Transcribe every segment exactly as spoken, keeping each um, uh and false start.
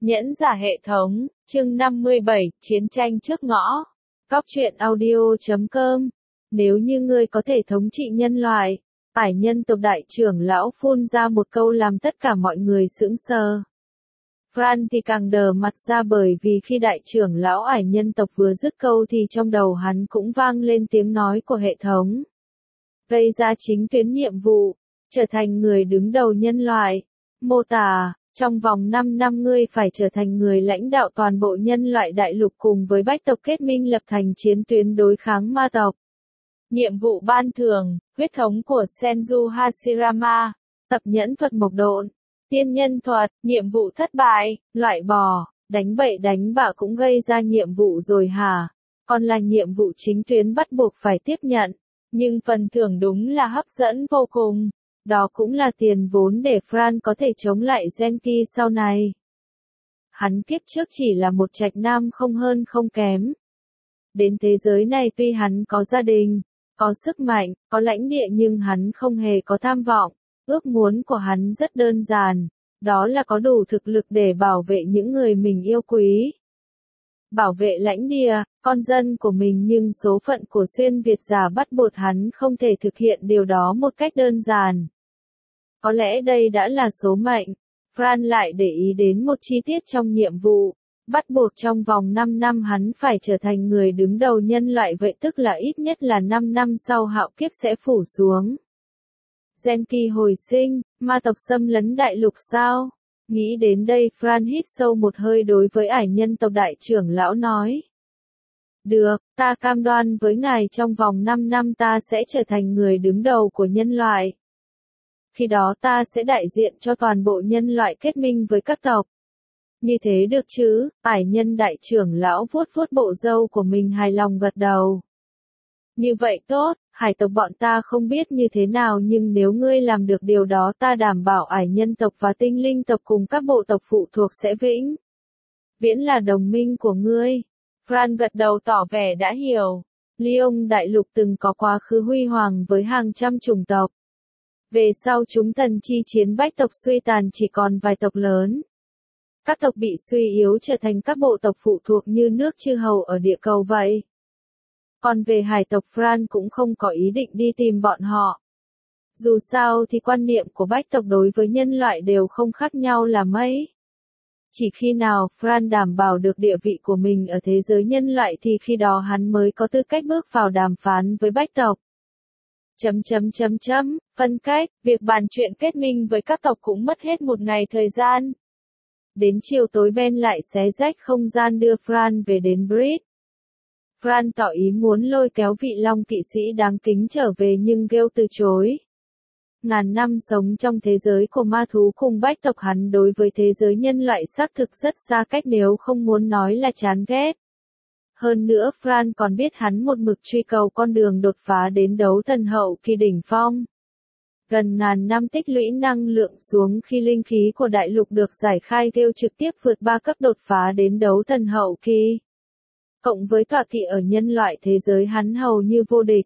Nhẫn giả hệ thống, chương năm mươi bảy, chiến tranh trước ngõ. Cóc truyện audio chấm com. Nếu như ngươi có thể thống trị nhân loại, ải nhân tộc đại trưởng lão phun ra một câu làm tất cả mọi người sững sờ. Fran thì càng đờ mặt ra bởi vì khi đại trưởng lão ải nhân tộc vừa dứt câu thì trong đầu hắn cũng vang lên tiếng nói của hệ thống. Gây ra chính tuyến nhiệm vụ, trở thành người đứng đầu nhân loại. Mô tả, trong vòng năm năm ngươi phải trở thành người lãnh đạo toàn bộ nhân loại đại lục cùng với bách tộc kết minh lập thành chiến tuyến đối kháng ma tộc. Nhiệm vụ ban thưởng, huyết thống của Senju Hashirama, tập nhẫn thuật mộc độn, tiên nhân thuật, nhiệm vụ thất bại, loại bỏ, đánh bậy đánh bạ cũng gây ra nhiệm vụ rồi hả? Còn là nhiệm vụ chính tuyến bắt buộc phải tiếp nhận, nhưng phần thưởng đúng là hấp dẫn vô cùng. Đó cũng là tiền vốn để Fran có thể chống lại Genki sau này. Hắn kiếp trước chỉ là một trạch nam không hơn không kém. Đến thế giới này tuy hắn có gia đình, có sức mạnh, có lãnh địa nhưng hắn không hề có tham vọng. Ước muốn của hắn rất đơn giản, đó là có đủ thực lực để bảo vệ những người mình yêu quý. Bảo vệ lãnh địa, con dân của mình nhưng số phận của xuyên Việt giả bắt buộc hắn không thể thực hiện điều đó một cách đơn giản. Có lẽ đây đã là số mệnh. Fran lại để ý đến một chi tiết trong nhiệm vụ. Bắt buộc trong vòng năm năm hắn phải trở thành người đứng đầu nhân loại, vậy tức là ít nhất là năm năm sau hạo kiếp sẽ phủ xuống. Genki hồi sinh, ma tộc xâm lấn đại lục sao? Nghĩ đến đây Fran hít sâu một hơi đối với ải nhân tộc đại trưởng lão nói. Được, ta cam đoan với ngài trong vòng năm năm ta sẽ trở thành người đứng đầu của nhân loại. Khi đó ta sẽ đại diện cho toàn bộ nhân loại kết minh với các tộc. Như thế được chứ? Ải nhân đại trưởng lão vuốt vuốt bộ râu của mình hài lòng gật đầu. Như vậy tốt, hải tộc bọn ta không biết như thế nào nhưng nếu ngươi làm được điều đó ta đảm bảo ải nhân tộc và tinh linh tộc cùng các bộ tộc phụ thuộc sẽ vĩnh viễn là đồng minh của ngươi. Fran gật đầu tỏ vẻ đã hiểu. Lyon đại lục từng có quá khứ huy hoàng với hàng trăm chủng tộc. Về sau chúng tần chi chiến bách tộc suy tàn chỉ còn vài tộc lớn. Các tộc bị suy yếu trở thành các bộ tộc phụ thuộc như nước chư hầu ở địa cầu vậy. Còn về hải tộc Fran cũng không có ý định đi tìm bọn họ. Dù sao thì quan niệm của bách tộc đối với nhân loại đều không khác nhau là mấy. Chỉ khi nào Fran đảm bảo được địa vị của mình ở thế giới nhân loại thì khi đó hắn mới có tư cách bước vào đàm phán với bách tộc. Chấm chấm chấm chấm, phân cách, việc bàn chuyện kết minh với các tộc cũng mất hết một ngày thời gian. Đến chiều tối Ben lại xé rách không gian đưa Fran về đến Brit. Fran tỏ ý muốn lôi kéo vị long kỵ sĩ đáng kính trở về nhưng Gale từ chối. Ngàn năm sống trong thế giới của ma thú cùng bách tộc hắn đối với thế giới nhân loại xác thực rất xa cách nếu không muốn nói là chán ghét. Hơn nữa Fran còn biết hắn một mực truy cầu con đường đột phá đến đấu thần hậu kỳ đỉnh phong. Gần ngàn năm tích lũy năng lượng xuống khi linh khí của đại lục được giải khai Gale trực tiếp vượt ba cấp đột phá đến đấu thần hậu kỳ. Cộng với tọa kỵ ở nhân loại thế giới hắn hầu như vô địch.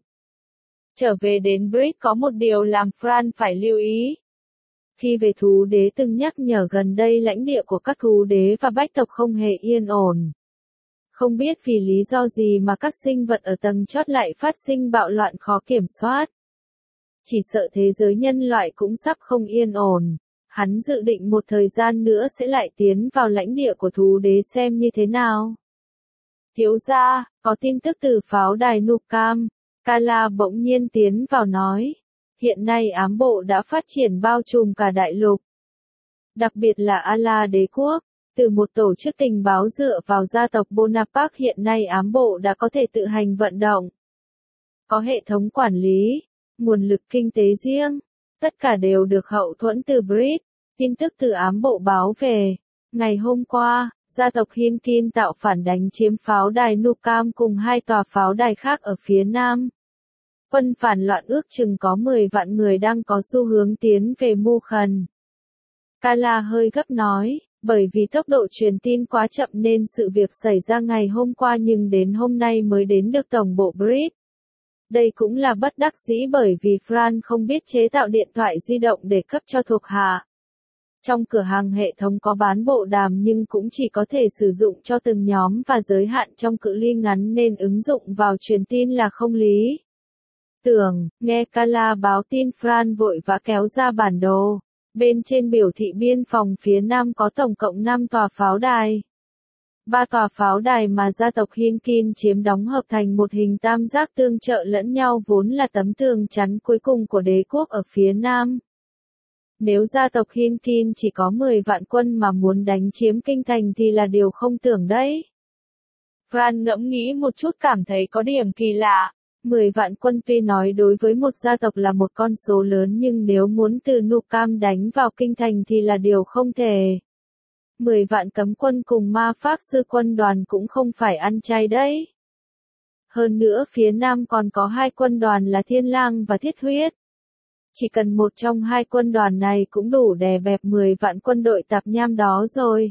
Trở về đến Brit có một điều làm Fran phải lưu ý. Khi về thú đế từng nhắc nhở gần đây lãnh địa của các thú đế và bách tộc không hề yên ổn. Không biết vì lý do gì mà các sinh vật ở tầng chót lại phát sinh bạo loạn khó kiểm soát. Chỉ sợ thế giới nhân loại cũng sắp không yên ổn. Hắn dự định một thời gian nữa sẽ lại tiến vào lãnh địa của thú đế xem như thế nào. Thiếu gia, có tin tức từ pháo đài Nukam. Kala bỗng nhiên tiến vào nói. Hiện nay ám bộ đã phát triển bao trùm cả đại lục. Đặc biệt là Ala đế quốc. Từ một tổ chức tình báo dựa vào gia tộc Bonaparte hiện nay ám bộ đã có thể tự hành vận động. Có hệ thống quản lý, nguồn lực kinh tế riêng. Tất cả đều được hậu thuẫn từ Brit. Tin tức từ ám bộ báo về. Ngày hôm qua, gia tộc Hinkin tạo phản đánh chiếm pháo đài Nukam cùng hai tòa pháo đài khác ở phía nam. Quân phản loạn ước chừng có mười vạn người đang có xu hướng tiến về Mukhen. Kala hơi gấp nói, bởi vì tốc độ truyền tin quá chậm nên sự việc xảy ra ngày hôm qua nhưng đến hôm nay mới đến được tổng bộ Brit. Đây cũng là bất đắc dĩ bởi vì Fran không biết chế tạo điện thoại di động để cấp cho thuộc hạ. Trong cửa hàng hệ thống có bán bộ đàm nhưng cũng chỉ có thể sử dụng cho từng nhóm và giới hạn trong cự ly ngắn nên ứng dụng vào truyền tin là không lý tưởng. Nghe Carla báo tin, Fran vội vã kéo ra bản đồ. Bên trên biểu thị biên phòng phía Nam có tổng cộng năm tòa pháo đài. Ba tòa pháo đài mà gia tộc Hinkin chiếm đóng hợp thành một hình tam giác tương trợ lẫn nhau vốn là tấm tường chắn cuối cùng của đế quốc ở phía Nam. Nếu gia tộc Hinkin chỉ có mười vạn quân mà muốn đánh chiếm kinh thành thì là điều không tưởng đấy. Fran ngẫm nghĩ một chút cảm thấy có điểm kỳ lạ. mười vạn quân tuy nói đối với một gia tộc là một con số lớn nhưng nếu muốn từ Nukam đánh vào kinh thành thì là điều không thể. mười vạn cấm quân cùng ma pháp sư quân đoàn cũng không phải ăn chay đấy. Hơn nữa phía Nam còn có hai quân đoàn là Thiên Lang và Thiết Huyết. Chỉ cần một trong hai quân đoàn này cũng đủ đè bẹp mười vạn quân đội tạp nham đó rồi.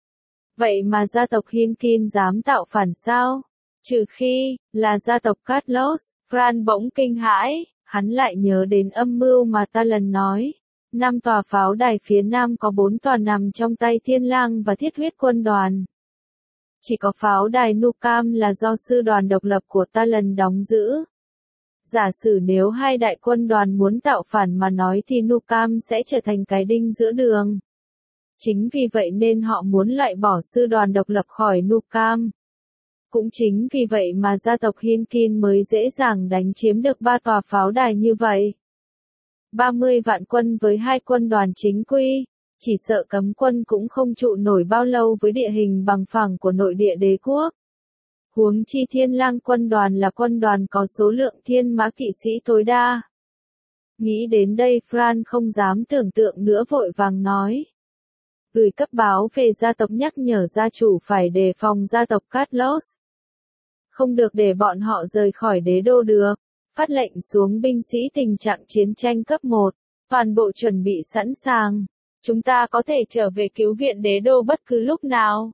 Vậy mà gia tộc Hinkin dám tạo phản sao? Trừ khi, là gia tộc Carlos. Fran bỗng kinh hãi, hắn lại nhớ đến âm mưu mà ta lần nói. Năm tòa pháo đài phía Nam có bốn tòa nằm trong tay Thiên Lang và Thiết Huyết quân đoàn. Chỉ có pháo đài Nukam là do sư đoàn độc lập của ta lần đóng giữ. Giả sử nếu hai đại quân đoàn muốn tạo phản mà nói thì Nukam sẽ trở thành cái đinh giữa đường. Chính vì vậy nên họ muốn loại bỏ sư đoàn độc lập khỏi Nukam. Cũng chính vì vậy mà gia tộc Hinkin mới dễ dàng đánh chiếm được ba tòa pháo đài như vậy. ba mươi vạn quân với hai quân đoàn chính quy, chỉ sợ cấm quân cũng không trụ nổi bao lâu với địa hình bằng phẳng của nội địa đế quốc. Huống chi Thiên Lang quân đoàn là quân đoàn có số lượng thiên mã kỵ sĩ tối đa. Nghĩ đến đây Fran không dám tưởng tượng nữa vội vàng nói. Gửi cấp báo về gia tộc nhắc nhở gia chủ phải đề phòng gia tộc Carlos. Không được để bọn họ rời khỏi đế đô được. Phát lệnh xuống binh sĩ tình trạng chiến tranh cấp một. Toàn bộ chuẩn bị sẵn sàng. Chúng ta có thể trở về cứu viện đế đô bất cứ lúc nào.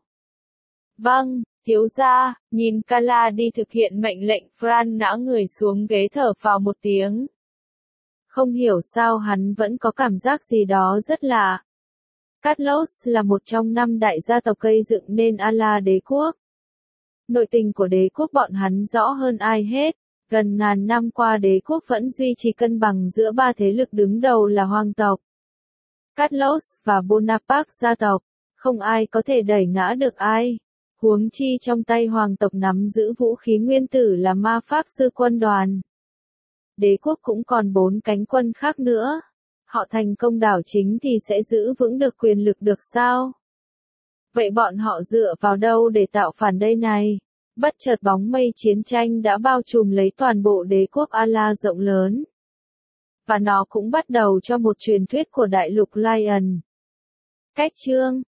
Vâng, thiếu gia. Nhìn Carla đi thực hiện mệnh lệnh, Fran ngã người xuống ghế thở phào một tiếng. Không hiểu sao hắn vẫn có cảm giác gì đó rất lạ. Carlos là một trong năm đại gia tộc gây dựng nên Ala đế quốc. Nội tình của đế quốc bọn hắn rõ hơn ai hết. Gần ngàn năm qua đế quốc vẫn duy trì cân bằng giữa ba thế lực đứng đầu là hoàng tộc, Carlos và Bonaparte gia tộc. Không ai có thể đẩy ngã được ai. Huống chi trong tay hoàng tộc nắm giữ vũ khí nguyên tử là ma pháp sư quân đoàn. Đế quốc cũng còn bốn cánh quân khác nữa. Họ thành công đảo chính thì sẽ giữ vững được quyền lực được sao? Vậy bọn họ dựa vào đâu để tạo phản đây này? Bất chợt bóng mây chiến tranh đã bao trùm lấy toàn bộ đế quốc Ala rộng lớn. Và nó cũng bắt đầu cho một truyền thuyết của đại lục Lion. Cách chương